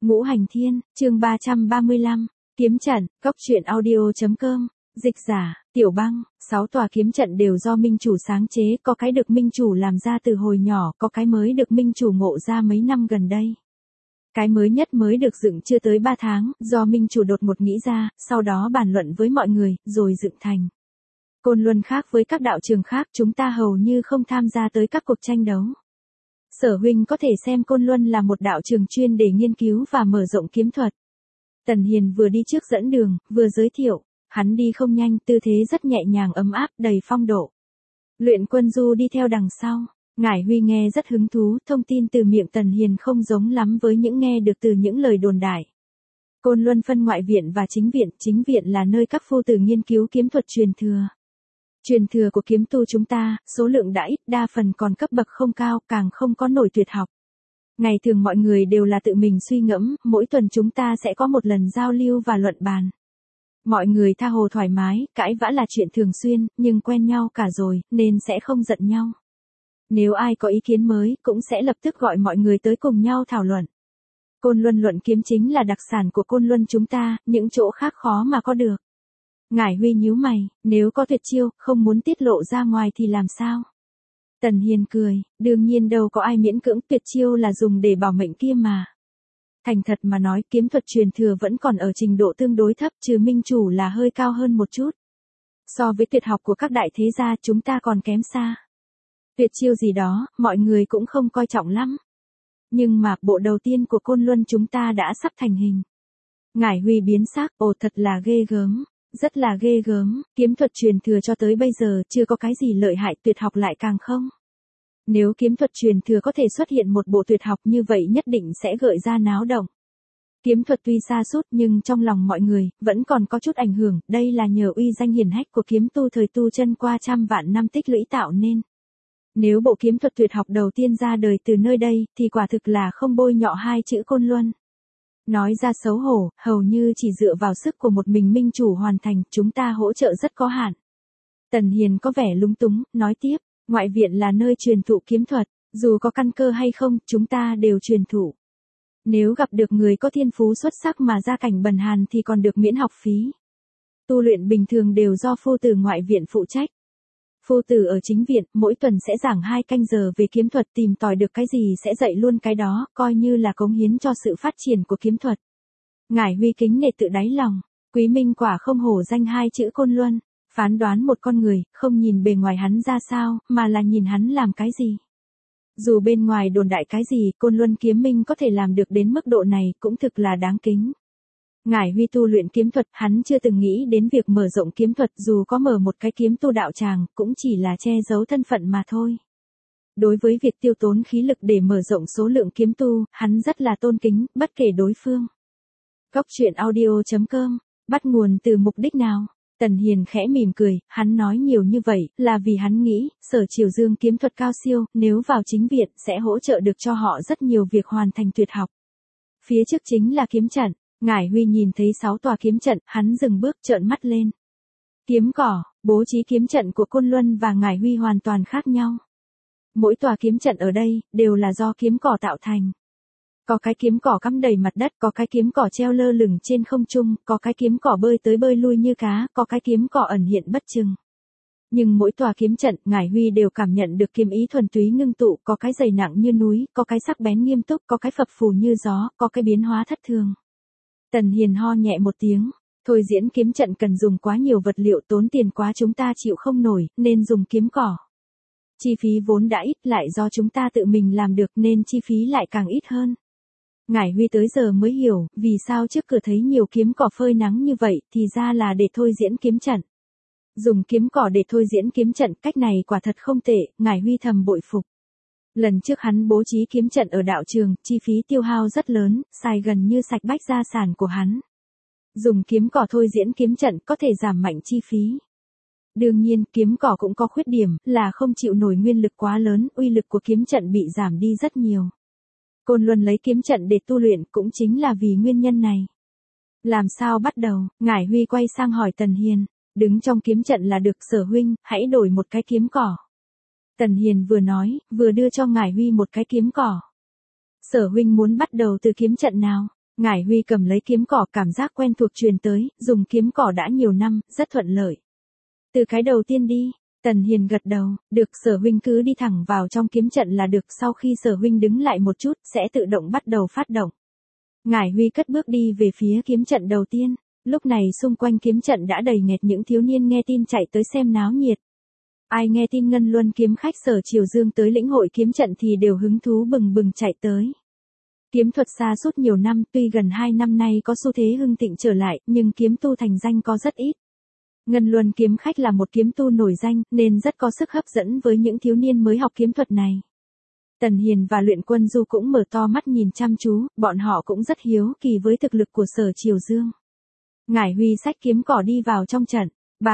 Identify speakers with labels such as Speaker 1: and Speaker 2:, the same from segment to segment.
Speaker 1: Ngũ Hành Thiên, chương 335, kiếm trận, cốc truyện audio.com, dịch giả, Tiểu Băng, 6 tòa kiếm trận đều do minh chủ sáng chế, có cái được minh chủ làm ra từ hồi nhỏ, có cái mới được minh chủ ngộ ra mấy năm gần đây. Cái mới nhất mới được dựng chưa tới 3 tháng, do minh chủ đột ngột nghĩ ra, sau đó bàn luận với mọi người, rồi dựng thành. Côn Luân khác với các đạo trường khác, chúng ta hầu như không tham gia tới các cuộc tranh đấu. Sở huynh có thể xem Côn Luân là một đạo trường chuyên để nghiên cứu và mở rộng kiếm thuật. Tần Hiền vừa đi trước dẫn đường, vừa giới thiệu, hắn đi không nhanh, tư thế rất nhẹ nhàng ấm áp, đầy phong độ. Luyện Quân Du đi theo đằng sau. Ngải Huy nghe rất hứng thú, thông tin từ miệng Tần Hiền không giống lắm với những nghe được từ những lời đồn đại. Côn Luân phân ngoại viện và chính viện là nơi các phu tử nghiên cứu kiếm thuật truyền thừa. Truyền thừa của kiếm tu chúng ta, số lượng đã ít, đa phần còn cấp bậc không cao, càng không có nổi tuyệt học. Ngày thường mọi người đều là tự mình suy ngẫm, mỗi tuần chúng ta sẽ có một lần giao lưu và luận bàn. Mọi người tha hồ thoải mái, cãi vã là chuyện thường xuyên, nhưng quen nhau cả rồi, nên sẽ không giận nhau. Nếu ai có ý kiến mới, cũng sẽ lập tức gọi mọi người tới cùng nhau thảo luận. Côn Luân luận kiếm chính là đặc sản của Côn Luân chúng ta, những chỗ khác khó mà có được. Ngải Huy nhíu mày, nếu có tuyệt chiêu, không muốn tiết lộ ra ngoài thì làm sao? Tần Hiền cười, đương nhiên đâu có ai miễn cưỡng, tuyệt chiêu là dùng để bảo mệnh kia mà. Thành thật mà nói, kiếm thuật truyền thừa vẫn còn ở trình độ tương đối thấp, trừ minh chủ là hơi cao hơn một chút. So với tuyệt học của các đại thế gia, chúng ta còn kém xa. Tuyệt chiêu gì đó, mọi người cũng không coi trọng lắm. Nhưng mà, bộ đầu tiên của Côn Luân chúng ta đã sắp thành hình. Ngải Huy biến sắc, ồ thật là ghê gớm. Rất là ghê gớm, kiếm thuật truyền thừa cho tới bây giờ chưa có cái gì lợi hại, tuyệt học lại càng không. Nếu kiếm thuật truyền thừa có thể xuất hiện một bộ tuyệt học như vậy nhất định sẽ gợi ra náo động. Kiếm thuật tuy xa sút nhưng trong lòng mọi người vẫn còn có chút ảnh hưởng, đây là nhờ uy danh hiển hách của kiếm tu thời tu chân qua trăm vạn năm tích lũy tạo nên. Nếu bộ kiếm thuật tuyệt học đầu tiên ra đời từ nơi đây thì quả thực là không bôi nhọ hai chữ Côn Luân. Nói ra xấu hổ, hầu như chỉ dựa vào sức của một mình minh chủ hoàn thành, chúng ta hỗ trợ rất có hạn. Tần Hiền có vẻ lúng túng, nói tiếp, ngoại viện là nơi truyền thụ kiếm thuật, dù có căn cơ hay không, chúng ta đều truyền thụ. Nếu gặp được người có thiên phú xuất sắc mà gia cảnh bần hàn thì còn được miễn học phí. Tu luyện bình thường đều do phu tử ngoại viện phụ trách. Phu tử ở chính viện, mỗi tuần sẽ giảng 2 canh giờ về kiếm thuật, tìm tòi được cái gì sẽ dạy luôn cái đó, coi như là cống hiến cho sự phát triển của kiếm thuật. Ngải Huy kính nể tự đáy lòng, quý minh quả không hổ danh hai chữ Côn Luân, phán đoán một con người, không nhìn bề ngoài hắn ra sao, mà là nhìn hắn làm cái gì. Dù bên ngoài đồn đại cái gì, Côn Luân kiếm minh có thể làm được đến mức độ này, cũng thực là đáng kính. Ngải Huy tu luyện kiếm thuật, hắn chưa từng nghĩ đến việc mở rộng kiếm thuật, dù có mở một cái kiếm tu đạo tràng, cũng chỉ là che giấu thân phận mà thôi. Đối với việc tiêu tốn khí lực để mở rộng số lượng kiếm tu, hắn rất là tôn kính, bất kể đối phương. Cốc truyện audio.com, bắt nguồn từ mục đích nào? Tần Hiền khẽ mỉm cười, hắn nói nhiều như vậy, là vì hắn nghĩ, Sở Triều Dương kiếm thuật cao siêu, nếu vào chính viện, sẽ hỗ trợ được cho họ rất nhiều việc hoàn thành tuyệt học. Phía trước chính là kiếm trận. Ngải Huy nhìn thấy 6 tòa kiếm trận, hắn dừng bước trợn mắt lên. Kiếm cỏ, bố trí kiếm trận của Côn Luân và Ngải Huy hoàn toàn khác nhau. Mỗi tòa kiếm trận ở đây, đều là do kiếm cỏ tạo thành. Có cái kiếm cỏ cắm đầy mặt đất, có cái kiếm cỏ treo lơ lửng trên không trung, có cái kiếm cỏ bơi tới bơi lui như cá, có cái kiếm cỏ ẩn hiện bất chừng. Nhưng mỗi tòa kiếm trận, Ngải Huy đều cảm nhận được kiếm ý thuần túy ngưng tụ, có cái dày nặng như núi, có cái sắc bén nghiêm túc, có cái phập phù như gió, có cái biến hóa thất thường. Tần Hiền ho nhẹ một tiếng, thôi diễn kiếm trận cần dùng quá nhiều vật liệu, tốn tiền quá, chúng ta chịu không nổi, nên dùng kiếm cỏ. Chi phí vốn đã ít, lại do chúng ta tự mình làm được nên chi phí lại càng ít hơn. Ngải Huy tới giờ mới hiểu, vì sao trước cửa thấy nhiều kiếm cỏ phơi nắng như vậy, thì ra là để thôi diễn kiếm trận. Dùng kiếm cỏ để thôi diễn kiếm trận, cách này quả thật không tệ, Ngải Huy thầm bội phục. Lần trước hắn bố trí kiếm trận ở đạo trường, chi phí tiêu hao rất lớn, xài gần như sạch bách gia sản của hắn. Dùng kiếm cỏ thôi diễn kiếm trận có thể giảm mạnh chi phí. Đương nhiên, kiếm cỏ cũng có khuyết điểm, là không chịu nổi nguyên lực quá lớn, uy lực của kiếm trận bị giảm đi rất nhiều. Côn Luân lấy kiếm trận để tu luyện cũng chính là vì nguyên nhân này. Làm sao bắt đầu? Ngải Huy quay sang hỏi Tần Hiền, đứng trong kiếm trận là được, Sở huynh, hãy đổi một cái kiếm cỏ. Tần Hiền vừa nói, vừa đưa cho Ngải Huy một cái kiếm cỏ. Sở huynh muốn bắt đầu từ kiếm trận nào? Ngải Huy cầm lấy kiếm cỏ, cảm giác quen thuộc truyền tới, dùng kiếm cỏ đã nhiều năm, rất thuận lợi. Từ cái đầu tiên đi. Tần Hiền gật đầu, được, Sở huynh cứ đi thẳng vào trong kiếm trận là được, sau khi Sở huynh đứng lại một chút, sẽ tự động bắt đầu phát động. Ngải Huy cất bước đi về phía kiếm trận đầu tiên, lúc này xung quanh kiếm trận đã đầy nghẹt những thiếu niên nghe tin chạy tới xem náo nhiệt. Ai nghe tin Ngân Luân kiếm khách Sở Triều Dương tới lĩnh hội kiếm trận thì đều hứng thú bừng bừng chạy tới. Kiếm thuật xa suốt nhiều năm, tuy gần 2 năm nay có xu thế hưng thịnh trở lại, nhưng kiếm tu thành danh có rất ít. Ngân Luân kiếm khách là một kiếm tu nổi danh, nên rất có sức hấp dẫn với những thiếu niên mới học kiếm thuật này. Tần Hiền và Luyện Quân Du cũng mở to mắt nhìn chăm chú, bọn họ cũng rất hiếu kỳ với thực lực của Sở Triều Dương. Ngải Huy xách kiếm cỏ đi vào trong trận,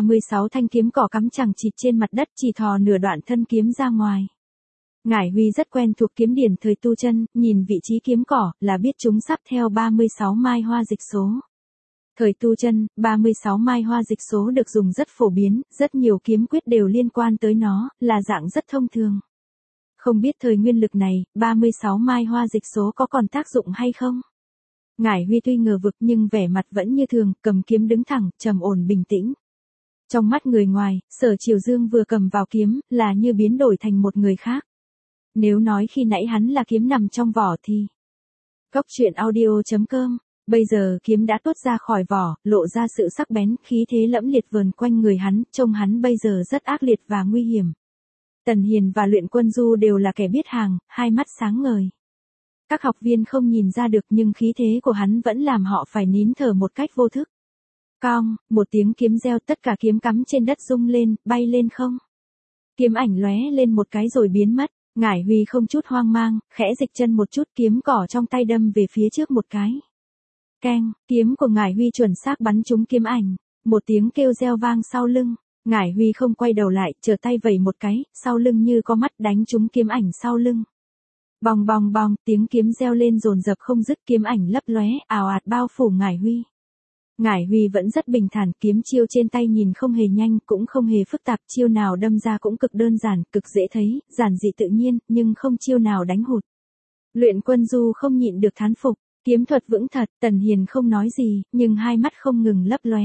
Speaker 1: 36 thanh kiếm cỏ cắm chằng chịt trên mặt đất, chỉ thò nửa đoạn thân kiếm ra ngoài. Ngải Huy rất quen thuộc kiếm điển thời tu chân, nhìn vị trí kiếm cỏ là biết chúng sắp theo 36 mai hoa dịch số. Thời tu chân, 36 mai hoa dịch số được dùng rất phổ biến, rất nhiều kiếm quyết đều liên quan tới nó, là dạng rất thông thường. Không biết thời nguyên lực này, 36 mai hoa dịch số có còn tác dụng hay không? Ngải Huy tuy ngờ vực nhưng vẻ mặt vẫn như thường, cầm kiếm đứng thẳng, trầm ổn bình tĩnh. Trong mắt người ngoài, Sở Triều Dương vừa cầm vào kiếm, là như biến đổi thành một người khác. Nếu nói khi nãy hắn là kiếm nằm trong vỏ thì... Cốc truyện audio.com. Bây giờ kiếm đã tuốt ra khỏi vỏ, lộ ra sự sắc bén, khí thế lẫm liệt vờn quanh người hắn, trông hắn bây giờ rất ác liệt và nguy hiểm. Tần Hiền và Luyện Quân Du đều là kẻ biết hàng, hai mắt sáng ngời. Các học viên không nhìn ra được nhưng khí thế của hắn vẫn làm họ phải nín thở một cách vô thức. Cong, một tiếng kiếm reo, tất cả kiếm cắm trên đất rung lên, bay lên không. Kiếm ảnh lóe lên một cái rồi biến mất. Ngải Huy không chút hoang mang, khẽ dịch chân một chút, kiếm cỏ trong tay đâm về phía trước một cái. Keng, kiếm của Ngải Huy chuẩn xác bắn trúng kiếm ảnh. Một tiếng kêu reo vang sau lưng. Ngải Huy không quay đầu lại, trở tay vẩy một cái, sau lưng như có mắt đánh trúng kiếm ảnh sau lưng. Bong bong bong, tiếng kiếm reo lên dồn dập không dứt, kiếm ảnh lấp lóe, ào ạt bao phủ Ngải Huy. Ngải Huy vẫn rất bình thản, kiếm chiêu trên tay nhìn không hề nhanh, cũng không hề phức tạp, chiêu nào đâm ra cũng cực đơn giản, cực dễ thấy, giản dị tự nhiên, nhưng không chiêu nào đánh hụt. Luyện Quân Du không nhịn được thán phục, kiếm thuật vững thật, Tần Hiền không nói gì, nhưng hai mắt không ngừng lấp lóe.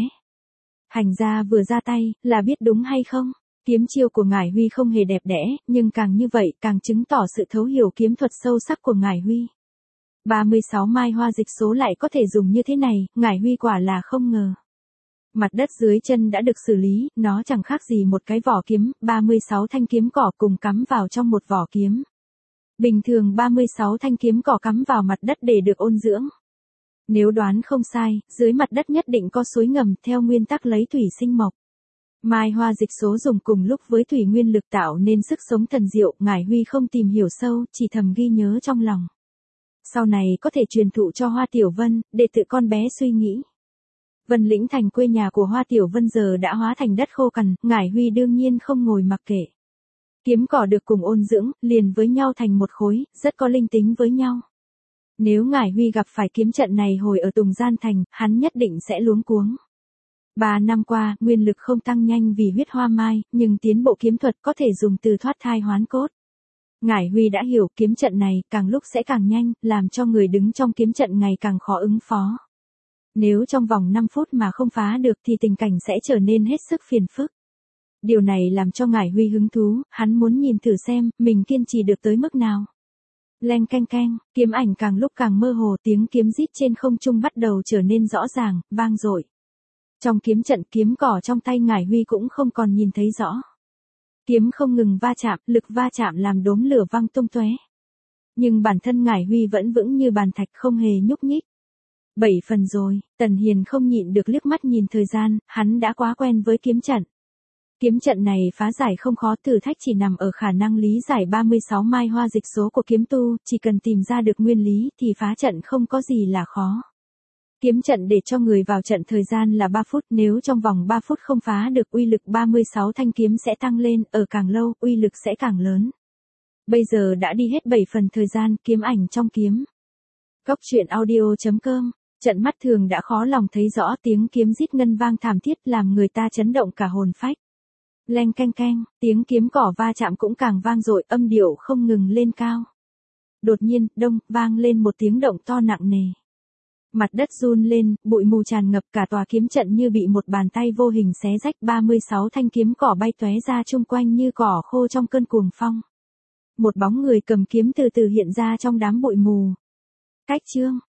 Speaker 1: Hành gia vừa ra tay, là biết đúng hay không? Kiếm chiêu của Ngải Huy không hề đẹp đẽ, nhưng càng như vậy càng chứng tỏ sự thấu hiểu kiếm thuật sâu sắc của Ngải Huy. 36 mai hoa dịch số lại có thể dùng như thế này, Ngải Huy quả là không ngờ. Mặt đất dưới chân đã được xử lý, nó chẳng khác gì một cái vỏ kiếm, 36 thanh kiếm cỏ cùng cắm vào trong một vỏ kiếm. Bình thường 36 thanh kiếm cỏ cắm vào mặt đất để được ôn dưỡng. Nếu đoán không sai, dưới mặt đất nhất định có suối ngầm, theo nguyên tắc lấy thủy sinh mộc. Mai hoa dịch số dùng cùng lúc với thủy nguyên lực tạo nên sức sống thần diệu, Ngải Huy không tìm hiểu sâu, chỉ thầm ghi nhớ trong lòng. Sau này có thể truyền thụ cho Hoa Tiểu Vân, để tự con bé suy nghĩ. Vân Lĩnh thành quê nhà của Hoa Tiểu Vân giờ đã hóa thành đất khô cằn, Ngải Huy đương nhiên không ngồi mặc kệ. Kiếm cỏ được cùng ôn dưỡng, liền với nhau thành một khối, rất có linh tính với nhau. Nếu Ngải Huy gặp phải kiếm trận này hồi ở Tùng Gian Thành, hắn nhất định sẽ luống cuống. 3 năm qua, nguyên lực không tăng nhanh vì huyết hoa mai, nhưng tiến bộ kiếm thuật có thể dùng từ thoát thai hoán cốt. Ngải Huy đã hiểu kiếm trận này càng lúc sẽ càng nhanh, làm cho người đứng trong kiếm trận ngày càng khó ứng phó. Nếu trong vòng 5 phút mà không phá được thì tình cảnh sẽ trở nên hết sức phiền phức. Điều này làm cho Ngải Huy hứng thú, hắn muốn nhìn thử xem mình kiên trì được tới mức nào. Leng keng keng, kiếm ảnh càng lúc càng mơ hồ, tiếng kiếm rít trên không trung bắt đầu trở nên rõ ràng, vang dội. Trong kiếm trận, kiếm cỏ trong tay Ngải Huy cũng không còn nhìn thấy rõ. Kiếm không ngừng va chạm, lực va chạm làm đốm lửa văng tung tóe. Nhưng bản thân Ngải Huy vẫn vững như bàn thạch, không hề nhúc nhích. 7 phần rồi, Tần Hiền không nhịn được liếc mắt nhìn thời gian, hắn đã quá quen với kiếm trận. Kiếm trận này phá giải không khó, thử thách chỉ nằm ở khả năng lý giải 36 mai hoa dịch số của kiếm tu, chỉ cần tìm ra được nguyên lý thì phá trận không có gì là khó. Kiếm trận để cho người vào trận thời gian là 3 phút, nếu trong vòng 3 phút không phá được uy lực 36 thanh kiếm sẽ tăng lên, ở càng lâu, uy lực sẽ càng lớn. Bây giờ đã đi hết 7 phần thời gian, kiếm ảnh trong kiếm. Cốc truyện audio.com, trận mắt thường đã khó lòng thấy rõ, tiếng kiếm rít ngân vang thảm thiết làm người ta chấn động cả hồn phách. Leng keng keng, tiếng kiếm cỏ va chạm cũng càng vang dội, âm điệu không ngừng lên cao. Đột nhiên, đông, vang lên một tiếng động to nặng nề. Mặt đất run lên, bụi mù tràn ngập, cả tòa kiếm trận như bị một bàn tay vô hình xé rách, 36 thanh kiếm cỏ bay tóe ra chung quanh như cỏ khô trong cơn cuồng phong. Một bóng người cầm kiếm từ từ hiện ra trong đám bụi mù. Cách chương